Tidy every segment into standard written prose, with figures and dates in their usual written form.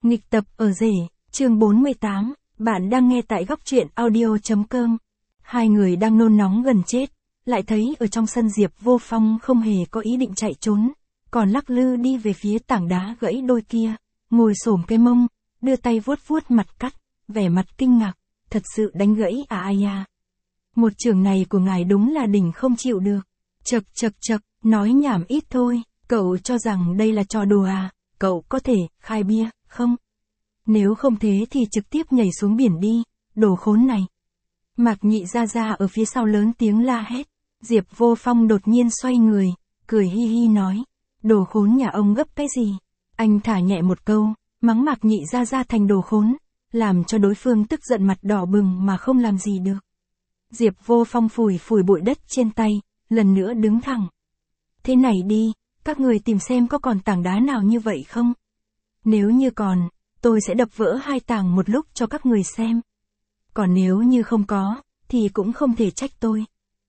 Nghịch tập ở rể, chương 48, bạn đang nghe tại góc truyện audio.com. Hai người đang nôn nóng gần chết, lại thấy ở trong sân Diệp Vô Phong không hề có ý định chạy trốn, còn lắc lư đi về phía tảng đá gãy đôi kia, ngồi xổm cái mông, đưa tay vuốt vuốt mặt cắt, vẻ mặt kinh ngạc, thật sự đánh gãy à ai à. Một trường này của ngài đúng là đỉnh không chịu được. Chậc, nói nhảm ít thôi, cậu cho rằng đây là trò đùa à, cậu có thể khai bia, không? Nếu không thế thì trực tiếp nhảy xuống biển đi, đồ khốn này. Mạc Nhị ra ở phía sau lớn tiếng la hét, Diệp Vô Phong đột nhiên xoay người, cười hi hi nói, đồ khốn nhà ông gấp cái gì? Anh thả nhẹ một câu, mắng Mạc Nhị ra thành đồ khốn, làm cho đối phương tức giận mặt đỏ bừng mà không làm gì được. Diệp Vô Phong phủi bụi đất trên tay, lần nữa đứng thẳng. Thế này đi, các người tìm xem có còn tảng đá nào như vậy không? Nếu như còn, tôi sẽ đập vỡ hai tảng một lúc cho các người xem. Còn nếu như không có, thì cũng không thể trách tôi.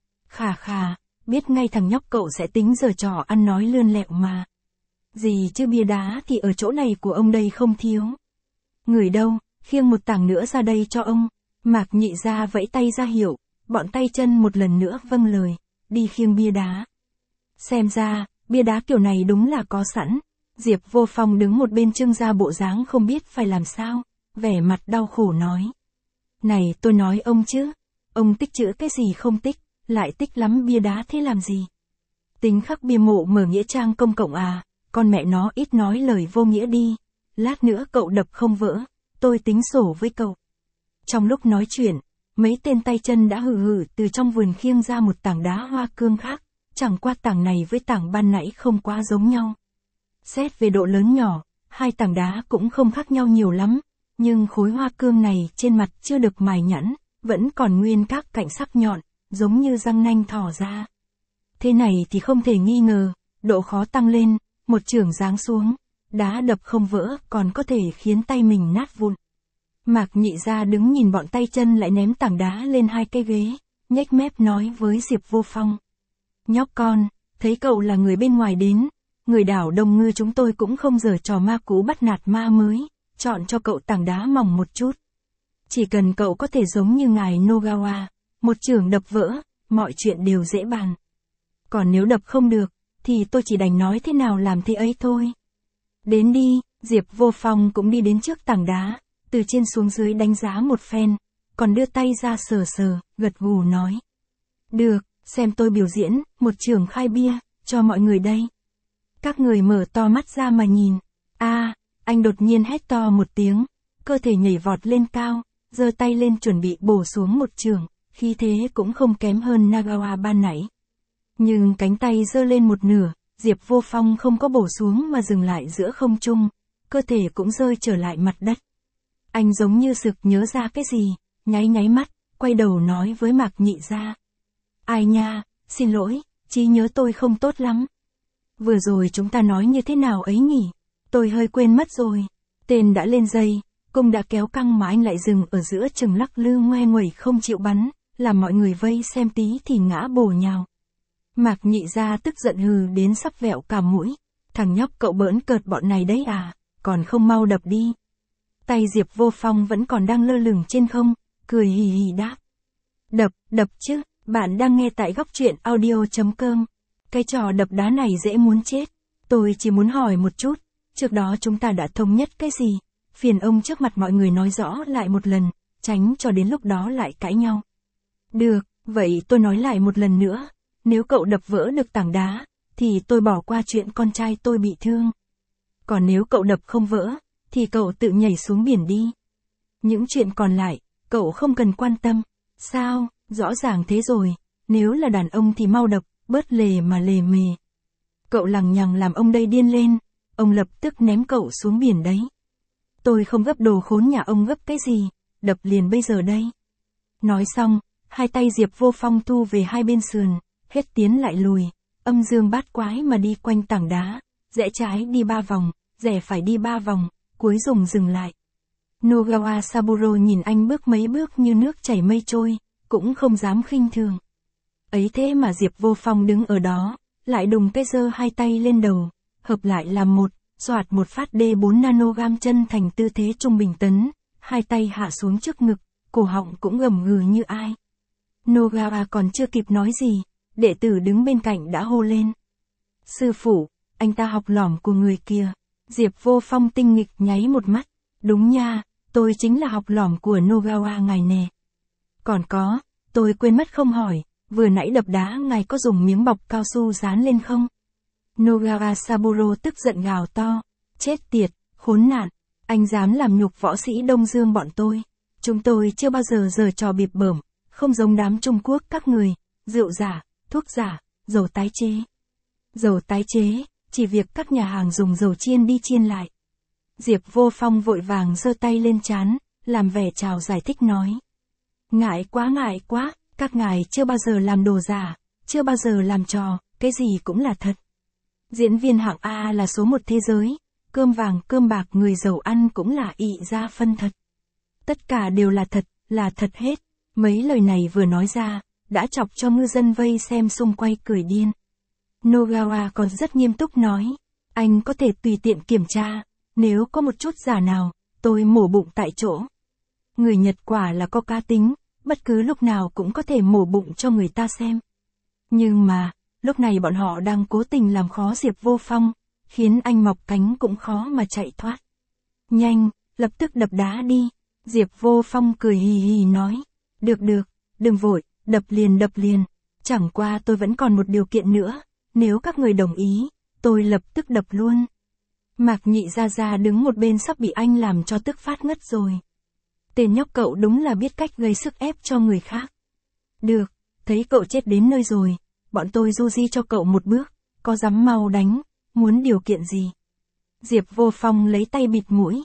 Khà, biết ngay thằng nhóc cậu sẽ tính giở trò ăn nói lươn lẹo mà. Gì chứ bia đá thì ở chỗ này của ông đây không thiếu. Người đâu, khiêng một tảng nữa ra đây cho ông. Mạc Nhị ra vẫy tay ra hiệu, bọn tay chân một lần nữa vâng lời, đi khiêng bia đá. Xem ra, bia đá kiểu này đúng là có sẵn. Diệp Vô Phong đứng một bên trưng ra bộ dáng không biết phải làm sao, vẻ mặt đau khổ nói. Này tôi nói ông chứ, ông tích trữ cái gì không tích, lại tích lắm bia đá thế làm gì? Tính khắc bia mộ mở nghĩa trang công cộng à, con mẹ nó ít nói lời vô nghĩa đi, lát nữa cậu đập không vỡ, tôi tính sổ với cậu. Trong lúc nói chuyện, mấy tên tay chân đã hừ từ trong vườn khiêng ra một tảng đá hoa cương khác, chẳng qua tảng này với tảng ban nãy không quá giống nhau. Xét về độ lớn nhỏ, hai tảng đá cũng không khác nhau nhiều lắm, nhưng khối hoa cương này trên mặt chưa được mài nhẵn, vẫn còn nguyên các cạnh sắc nhọn, giống như răng nanh thỏ ra. Thế này thì không thể nghi ngờ, độ khó tăng lên, một chưởng giáng xuống, đá đập không vỡ còn có thể khiến tay mình nát vụn. Mạc Nhị ra đứng nhìn bọn tay chân lại ném tảng đá lên hai cây ghế, nhếch mép nói với Diệp Vô Phong. Nhóc con, thấy cậu là người bên ngoài đến, người đảo Đông Ngư chúng tôi cũng không giở trò ma cú bắt nạt ma mới, chọn cho cậu tảng đá mỏng một chút. Chỉ cần cậu có thể giống như ngài Nogawa, một chưởng đập vỡ, mọi chuyện đều dễ bàn. Còn nếu đập không được, thì tôi chỉ đành nói thế nào làm thế ấy thôi. Đến đi, Diệp Vô Phong cũng đi đến trước tảng đá, từ trên xuống dưới đánh giá một phen, còn đưa tay ra sờ, gật gù nói. Được, xem tôi biểu diễn, một chưởng khai bia, cho mọi người đây. Các người mở to mắt ra mà nhìn. Anh đột nhiên hét to một tiếng, cơ thể nhảy vọt lên cao, giơ tay lên chuẩn bị bổ xuống một chưởng, khí thế cũng không kém hơn Nagawa ban nãy. Nhưng cánh tay giơ lên một nửa, Diệp Vô Phong không có bổ xuống mà dừng lại giữa không trung, cơ thể cũng rơi trở lại mặt đất. Anh giống như sực nhớ ra cái gì, nháy mắt, quay đầu nói với Mạc Nhị ra. Ai nha, xin lỗi, trí nhớ tôi không tốt lắm. Vừa rồi chúng ta nói như thế nào ấy nhỉ? Tôi hơi quên mất rồi. Tên đã lên dây, cung đã kéo căng mà anh lại dừng ở giữa chừng lắc lư ngoe nguẩy không chịu bắn, làm mọi người vây xem tí thì ngã bổ nhào. Mạc Nhị ra tức giận hừ đến sắp vẹo cả mũi. Thằng nhóc cậu bỡn cợt bọn này đấy à, còn không mau đập đi. Tay Diệp Vô Phong vẫn còn đang lơ lửng trên không, cười hì hì đáp. Đập chứ, bạn đang nghe tại góc truyện audio.com. Cái trò đập đá này dễ muốn chết. Tôi chỉ muốn hỏi một chút, trước đó chúng ta đã thống nhất cái gì? Phiền ông trước mặt mọi người nói rõ lại một lần, tránh cho đến lúc đó lại cãi nhau. Được, vậy tôi nói lại một lần nữa, nếu cậu đập vỡ được tảng đá, thì tôi bỏ qua chuyện con trai tôi bị thương. Còn nếu cậu đập không vỡ, thì cậu tự nhảy xuống biển đi. Những chuyện còn lại, cậu không cần quan tâm. Sao, rõ ràng thế rồi, nếu là đàn ông thì mau đập, bớt lề mề. Cậu lằng nhằng làm ông đây điên lên, ông lập tức ném cậu xuống biển đấy. Tôi không gấp đồ khốn nhà ông gấp cái gì, đập liền bây giờ đây. Nói xong, hai tay Diệp Vô Phong thu về hai bên sườn, hết tiến lại lùi, âm dương bát quái mà đi quanh tảng đá, rẽ trái đi 3 vòng, rẽ phải đi 3 vòng, cuối dừng lại. Nogawa Saburo nhìn anh bước mấy bước như nước chảy mây trôi, cũng không dám khinh thường. Ấy thế mà Diệp Vô Phong đứng ở đó, lại đùng cái giơ hai tay lên đầu, hợp lại làm một, Soạt một phát D4 nanogam chân thành tư thế trung bình tấn, hai tay hạ xuống trước ngực, cổ họng cũng gầm gừ như ai. Nogawa còn chưa kịp nói gì, đệ tử đứng bên cạnh đã hô lên. Sư phụ, anh ta học lỏm của người kia. Diệp Vô Phong tinh nghịch nháy một mắt. Đúng nha, tôi chính là học lỏm của Nogawa ngài nè. Còn có, tôi quên mất không hỏi, vừa nãy đập đá ngài có dùng miếng bọc cao su dán lên không? Nogawa Saburo tức giận gào to. Chết tiệt, khốn nạn, anh dám làm nhục võ sĩ Đông Dương bọn tôi. Chúng tôi chưa bao giờ giở trò bịp bợm, không giống đám Trung Quốc các người, rượu giả, thuốc giả, dầu tái chế. Dầu tái chế, chỉ việc các nhà hàng dùng dầu chiên đi chiên lại. Diệp Vô Phong vội vàng giơ tay lên trán, làm vẻ chào giải thích nói. Ngại quá, các ngài chưa bao giờ làm đồ giả, chưa bao giờ làm trò, cái gì cũng là thật. Diễn viên hạng A là số một thế giới, cơm vàng cơm bạc người giàu ăn cũng là ị ra phân thật. Tất cả đều là thật hết. Mấy lời này vừa nói ra, đã chọc cho ngư dân vây xem xung quanh cười điên. Nogawa còn rất nghiêm túc nói, anh có thể tùy tiện kiểm tra, nếu có một chút giả nào, tôi mổ bụng tại chỗ. Người Nhật quả là có cá tính, bất cứ lúc nào cũng có thể mổ bụng cho người ta xem. Nhưng mà, lúc này bọn họ đang cố tình làm khó Diệp Vô Phong, khiến anh mọc cánh cũng khó mà chạy thoát. Nhanh, lập tức đập đá đi. Diệp Vô Phong cười hì hì nói. Được, đừng vội, đập liền. Chẳng qua tôi vẫn còn một điều kiện nữa, nếu các người đồng ý, tôi lập tức đập luôn. Mạc Nhị Gia đứng một bên sắp bị anh làm cho tức phát ngất rồi. Tên nhóc cậu đúng là biết cách gây sức ép cho người khác. Được, thấy cậu chết đến nơi rồi, bọn tôi du di cho cậu một bước, có dám mau đánh, muốn điều kiện gì? Diệp Vô Phong lấy tay bịt mũi.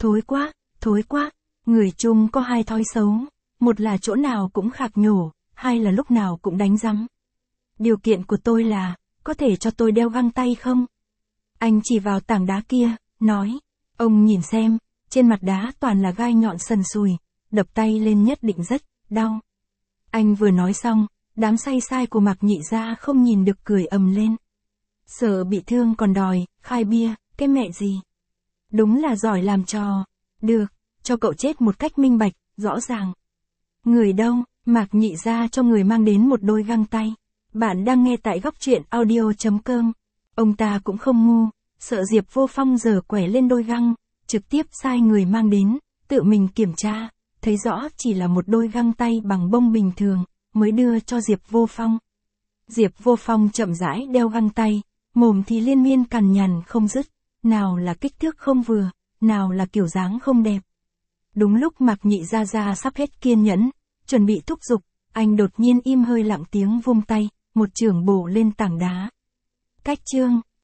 Thối quá, người Trung có hai thói xấu, một là chỗ nào cũng khạc nhổ, hai là lúc nào cũng đánh rắm. Điều kiện của tôi là, có thể cho tôi đeo găng tay không? Anh chỉ vào tảng đá kia, nói, ông nhìn xem, trên mặt đá toàn là gai nhọn sần sùi, đập tay lên nhất định rất đau. Anh vừa nói xong, đám say sai của Mạc Nhị Gia không nhìn được cười ầm lên. Sợ bị thương còn đòi, khai bia, cái mẹ gì? Đúng là giỏi làm trò. Được, cho cậu chết một cách minh bạch, rõ ràng. Người đâu? Mạc Nhị Gia cho người mang đến một đôi găng tay. Bạn đang nghe tại góc truyện audio.com. Ông ta cũng không ngu, sợ Diệp Vô Phong giờ quẻ lên đôi găng, trực tiếp sai người mang đến, tự mình kiểm tra, thấy rõ chỉ là một đôi găng tay bằng bông bình thường, mới đưa cho Diệp Vô Phong. Diệp Vô Phong chậm rãi đeo găng tay, mồm thì liên miên cằn nhằn không dứt, nào là kích thước không vừa, nào là kiểu dáng không đẹp. Đúng lúc Mạc Nhị Gia sắp hết kiên nhẫn, chuẩn bị thúc giục, anh đột nhiên im hơi lặng tiếng vung tay, một chưởng bổ lên tảng đá. Cách chương